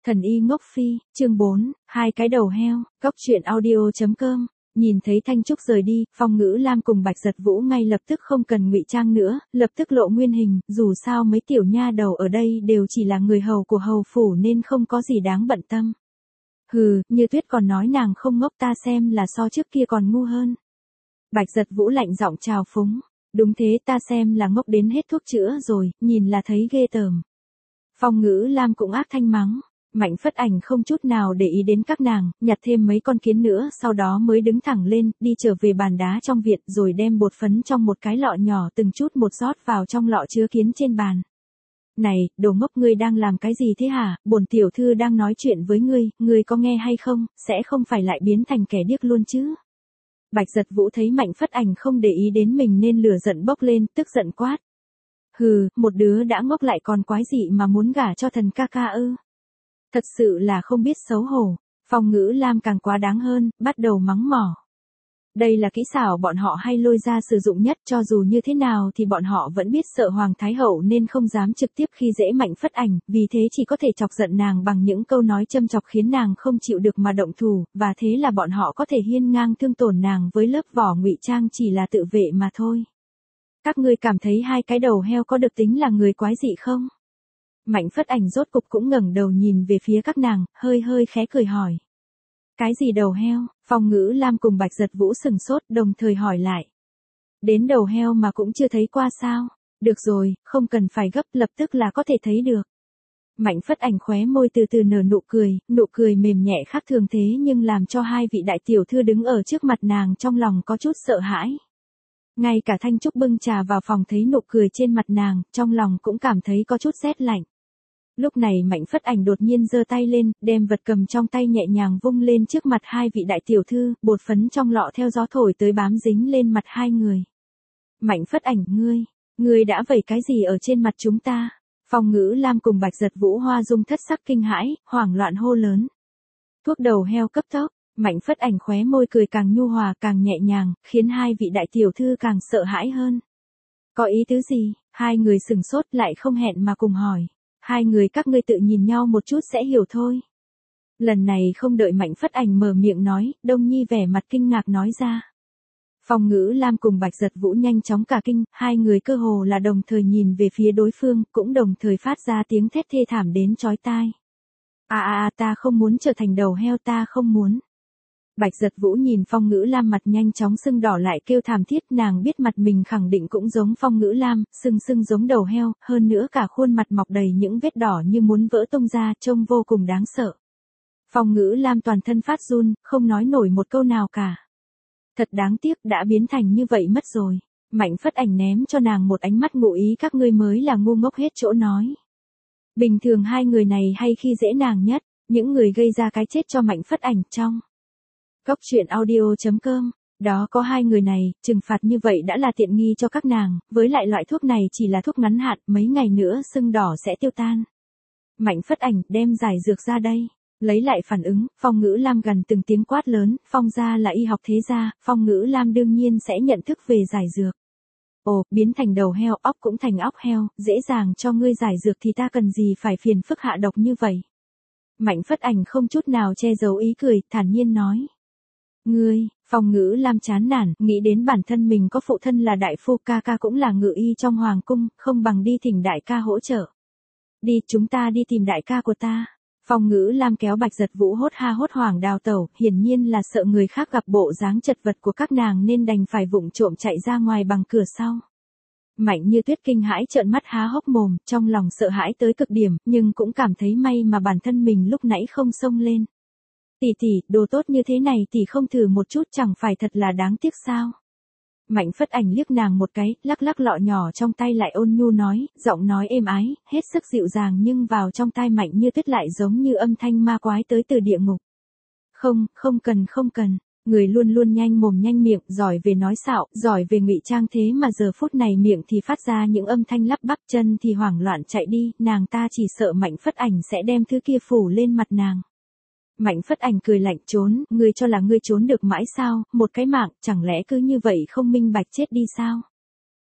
Thần y ngốc phi, chương 4, hai cái đầu heo, Cóc truyện audio.com. Nhìn thấy Thanh Trúc rời đi, Phong Ngữ Lam cùng Bạch Giật Vũ ngay lập tức không cần ngụy trang nữa, lập tức lộ nguyên hình, dù sao mấy tiểu nha đầu ở đây đều chỉ là người hầu của hầu phủ nên không có gì đáng bận tâm. Hừ, Như Tuyết còn nói nàng không ngốc, ta xem là so trước kia còn ngu hơn. Bạch Giật Vũ lạnh giọng chào phúng, đúng thế, ta xem là ngốc đến hết thuốc chữa rồi, nhìn là thấy ghê tởm. Phong Ngữ Lam cũng ác thanh mắng. Mạnh Phất Ảnh không chút nào để ý đến các nàng, nhặt thêm mấy con kiến nữa, sau đó mới đứng thẳng lên, đi trở về bàn đá trong viện, rồi đem bột phấn trong một cái lọ nhỏ từng chút một rót vào trong lọ chứa kiến trên bàn. Này, đồ ngốc, ngươi đang làm cái gì thế hả? Bổn tiểu thư đang nói chuyện với ngươi có nghe hay không? Sẽ không phải lại biến thành kẻ điếc luôn chứ? Bạch Giật Vũ thấy Mạnh Phất Ảnh không để ý đến mình nên lửa giận bốc lên, tức giận quát. Hừ, một đứa đã ngốc lại còn quái gì mà muốn gả cho thần ca ca ư? Thật sự là không biết xấu hổ. Phong Ngữ Lam càng quá đáng hơn, bắt đầu mắng mỏ. Đây là kỹ xảo bọn họ hay lôi ra sử dụng nhất, cho dù như thế nào thì bọn họ vẫn biết sợ Hoàng Thái Hậu nên không dám trực tiếp khi dễ Mạnh Phất Ảnh, vì thế chỉ có thể chọc giận nàng bằng những câu nói châm chọc khiến nàng không chịu được mà động thủ, và thế là bọn họ có thể hiên ngang thương tổn nàng với lớp vỏ ngụy trang chỉ là tự vệ mà thôi. Các ngươi cảm thấy hai cái đầu heo có được tính là người quái dị không? Mạnh Phất Ảnh rốt cục cũng ngẩng đầu nhìn về phía các nàng, hơi khẽ cười hỏi. Cái gì đầu heo? Phong Ngữ Lam cùng Bạch Giật Vũ sừng sốt, đồng thời hỏi lại. Đến đầu heo mà cũng chưa thấy qua sao? Được rồi, không cần phải gấp, lập tức là có thể thấy được. Mạnh Phất Ảnh khóe môi từ từ nở nụ cười mềm nhẹ khác thường thế nhưng làm cho hai vị đại tiểu thư đứng ở trước mặt nàng trong lòng có chút sợ hãi. Ngay cả Thanh Trúc bưng trà vào phòng thấy nụ cười trên mặt nàng, trong lòng cũng cảm thấy có chút rét lạnh. Lúc này Mạnh Phất Ảnh đột nhiên giơ tay lên, đem vật cầm trong tay nhẹ nhàng vung lên trước mặt hai vị đại tiểu thư, bột phấn trong lọ theo gió thổi tới bám dính lên mặt hai người. Mạnh Phất Ảnh, ngươi đã vẩy cái gì ở trên mặt chúng ta? Phong Ngữ Lam cùng Bạch Giật Vũ Hoa dung thất sắc kinh hãi, hoảng loạn hô lớn. Thuốc đầu heo cấp tốc. Mạnh Phất Ảnh khóe môi cười càng nhu hòa càng nhẹ nhàng, khiến hai vị đại tiểu thư càng sợ hãi hơn. Có ý tứ gì? Hai người sừng sốt lại không hẹn mà cùng hỏi. Hai người các ngươi tự nhìn nhau một chút sẽ hiểu thôi. Lần này không đợi Mạnh Phất Ảnh mở miệng nói, Đông Nhi vẻ mặt kinh ngạc nói ra. Phong Ngữ Lam cùng Bạch Giật Vũ nhanh chóng cả kinh, hai người cơ hồ là đồng thời nhìn về phía đối phương, cũng đồng thời phát ra tiếng thét thê thảm đến chói tai. Ta không muốn trở thành đầu heo, ta không muốn. Bạch Giật Vũ nhìn Phong Ngữ Lam mặt nhanh chóng sưng đỏ lại kêu thảm thiết, nàng biết mặt mình khẳng định cũng giống Phong Ngữ Lam, sưng giống đầu heo, hơn nữa cả khuôn mặt mọc đầy những vết đỏ như muốn vỡ tung ra, trông vô cùng đáng sợ. Phong Ngữ Lam toàn thân phát run, không nói nổi một câu nào cả. Thật đáng tiếc, đã biến thành như vậy mất rồi. Mạnh Phất Ảnh ném cho nàng một ánh mắt ngụ ý các ngươi mới là ngu ngốc hết chỗ nói. Bình thường hai người này hay khi dễ nàng nhất, những người gây ra cái chết cho Mạnh Phất Ảnh trong Cóc truyện audio.com, đó có hai người này, trừng phạt như vậy đã là tiện nghi cho các nàng, với lại loại thuốc này chỉ là thuốc ngắn hạn, mấy ngày nữa sưng đỏ sẽ tiêu tan. Mạnh Phất Ảnh, đem giải dược ra đây. Lấy lại phản ứng, Phong Ngữ Lam gần từng tiếng quát lớn, Phong gia là y học thế gia, Phong Ngữ Lam đương nhiên sẽ nhận thức về giải dược. Ồ, biến thành đầu heo, óc cũng thành óc heo, dễ dàng cho ngươi giải dược thì ta cần gì phải phiền phức hạ độc như vậy. Mạnh Phất Ảnh không chút nào che giấu ý cười, thản nhiên nói. Phong Ngữ Lam chán nản, nghĩ đến bản thân mình có phụ thân là đại phu, ca ca cũng là ngự y trong hoàng cung, không bằng đi thỉnh đại ca hỗ trợ. Đi, chúng ta đi tìm đại ca của ta. Phong Ngữ Lam kéo Bạch Giật Vũ hốt hoảng đào tẩu, hiển nhiên là sợ người khác gặp bộ dáng chật vật của các nàng nên đành phải vụng trộm chạy ra ngoài bằng cửa sau. Mạnh Như Tuyết kinh hãi trợn mắt há hốc mồm, trong lòng sợ hãi tới cực điểm, nhưng cũng cảm thấy may mà bản thân mình lúc nãy không xông lên. Tỷ, đồ tốt như thế này tỷ không thử một chút chẳng phải thật là đáng tiếc sao? Mạnh Phất Ảnh liếc nàng một cái, lắc lọ nhỏ trong tay lại ôn nhu nói, giọng nói êm ái, hết sức dịu dàng nhưng vào trong tai Mạnh Như Tuyết lại giống như âm thanh ma quái tới từ địa ngục. Không cần, người luôn luôn nhanh mồm nhanh miệng, giỏi về nói xạo, giỏi về ngụy trang thế mà giờ phút này miệng thì phát ra những âm thanh lắp bắp, chân thì hoảng loạn chạy đi, nàng ta chỉ sợ Mạnh Phất Ảnh sẽ đem thứ kia phủ lên mặt nàng. Mạnh Phất Ảnh cười lạnh, trốn, ngươi cho là ngươi trốn được mãi sao, một cái mạng, chẳng lẽ cứ như vậy không minh bạch chết đi sao?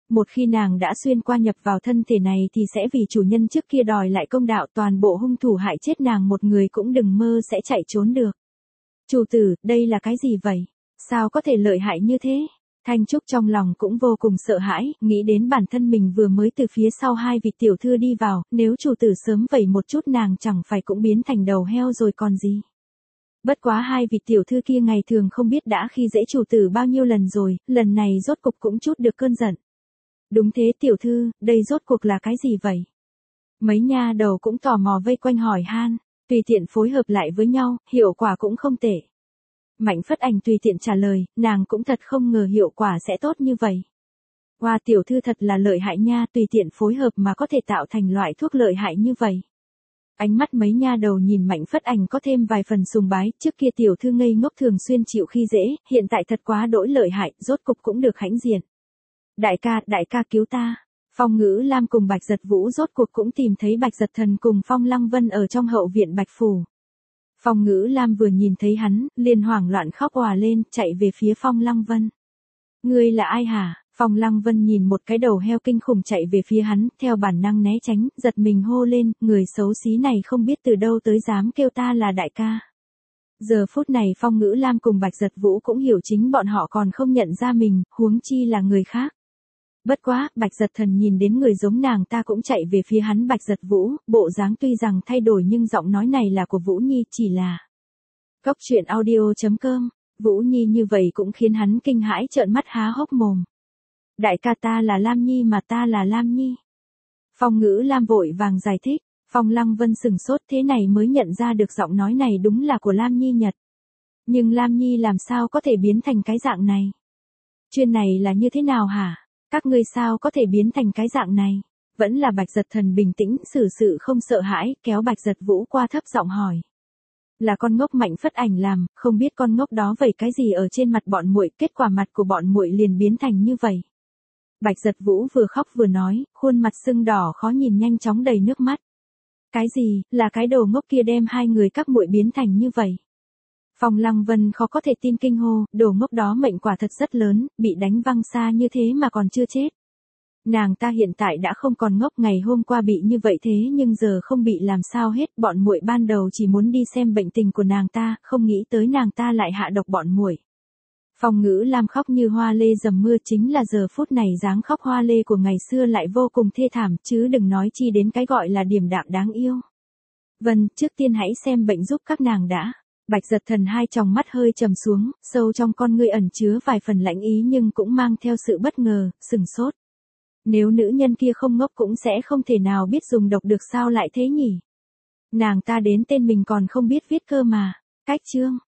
Một khi nàng đã xuyên qua nhập vào thân thể này thì sẽ vì chủ nhân trước kia đòi lại công đạo, toàn bộ hung thủ hại chết nàng một người cũng đừng mơ sẽ chạy trốn được. Chủ tử, đây là cái gì vậy? Sao có thể lợi hại như thế? Thanh Trúc trong lòng cũng vô cùng sợ hãi, nghĩ đến bản thân mình vừa mới từ phía sau hai vị tiểu thư đi vào, nếu chủ tử sớm vẩy một chút nàng chẳng phải cũng biến thành đầu heo rồi còn gì. Bất quá hai vị tiểu thư kia ngày thường không biết đã khi dễ chủ tử bao nhiêu lần rồi, lần này rốt cục cũng chút được cơn giận. Đúng thế tiểu thư, đây rốt cuộc là cái gì vậy? Mấy nha đầu cũng tò mò vây quanh hỏi han, tùy tiện phối hợp lại với nhau, hiệu quả cũng không tệ. Mạnh Phất Ảnh tùy tiện trả lời, nàng cũng thật không ngờ hiệu quả sẽ tốt như vậy. Hoa tiểu thư thật là lợi hại nha, tùy tiện phối hợp mà có thể tạo thành loại thuốc lợi hại như vậy. Ánh mắt mấy nha đầu nhìn Mạnh Phất Ảnh có thêm vài phần sùng bái, trước kia tiểu thư ngây ngốc thường xuyên chịu khi dễ, hiện tại thật quá đỗi lợi hại, rốt cục cũng được hãnh diện. Đại ca cứu ta. Phong Ngữ Lam cùng Bạch Giật Vũ rốt cuộc cũng tìm thấy Bạch Giật Thần cùng Phong Lăng Vân ở trong hậu viện Bạch Phủ. Phong Ngữ Lam vừa nhìn thấy hắn, liền hoảng loạn khóc òa lên, chạy về phía Phong Lăng Vân. Ngươi là ai hả? Phong Lăng Vân nhìn một cái đầu heo kinh khủng chạy về phía hắn, theo bản năng né tránh, giật mình hô lên, người xấu xí này không biết từ đâu tới dám kêu ta là đại ca. Giờ phút này Phong Ngữ Lam cùng Bạch Giật Vũ cũng hiểu chính bọn họ còn không nhận ra mình, huống chi là người khác. Bất quá, Bạch Giật Thần nhìn đến người giống nàng ta cũng chạy về phía hắn. Bạch Giật Vũ, bộ dáng tuy rằng thay đổi nhưng giọng nói này là của Vũ Nhi, chỉ là Cốc truyện audio.com. Vũ Nhi như vậy cũng khiến hắn kinh hãi trợn mắt há hốc mồm. Đại ca ta là Lam Nhi mà ta là Lam Nhi. Phong Ngữ Lam vội vàng giải thích, Phong Lăng Vân sừng sốt thế này mới nhận ra được giọng nói này đúng là của Lam Nhi Nhật. Nhưng Lam Nhi làm sao có thể biến thành cái dạng này? Chuyện này là như thế nào hả? Các ngươi sao có thể biến thành cái dạng này? Vẫn là Bạch Giật Thần bình tĩnh, xử sự không sợ hãi, kéo Bạch Giật Vũ qua thấp giọng hỏi. Là con ngốc Mạnh Phất Ảnh làm, không biết con ngốc đó vẩy cái gì ở trên mặt bọn muội, kết quả mặt của bọn muội liền biến thành như vậy. Bạch Giật Vũ vừa khóc vừa nói, khuôn mặt sưng đỏ khó nhìn nhanh chóng đầy nước mắt. Cái gì, là cái đồ ngốc kia đem hai người các muội biến thành như vậy? Phong Lăng Vân khó có thể tin kinh hô, đồ ngốc đó mệnh quả thật rất lớn, bị đánh văng xa như thế mà còn chưa chết. Nàng ta hiện tại đã không còn ngốc, ngày hôm qua bị như vậy thế nhưng giờ không bị làm sao hết, bọn muội ban đầu chỉ muốn đi xem bệnh tình của nàng ta, không nghĩ tới nàng ta lại hạ độc bọn muội. Phong Ngữ Lam khóc như hoa lê dầm mưa, chính là giờ phút này dáng khóc hoa lê của ngày xưa lại vô cùng thê thảm, chứ đừng nói chi đến cái gọi là điềm đạm đáng yêu. Vâng, trước tiên hãy xem bệnh giúp các nàng đã. Bạch Giật Thần hai tròng mắt hơi trầm xuống, sâu trong con ngươi ẩn chứa vài phần lãnh ý nhưng cũng mang theo sự bất ngờ, sừng sốt. Nếu nữ nhân kia không ngốc cũng sẽ không thể nào biết dùng độc được, sao lại thế nhỉ? Nàng ta đến tên mình còn không biết viết cơ mà. Cách chương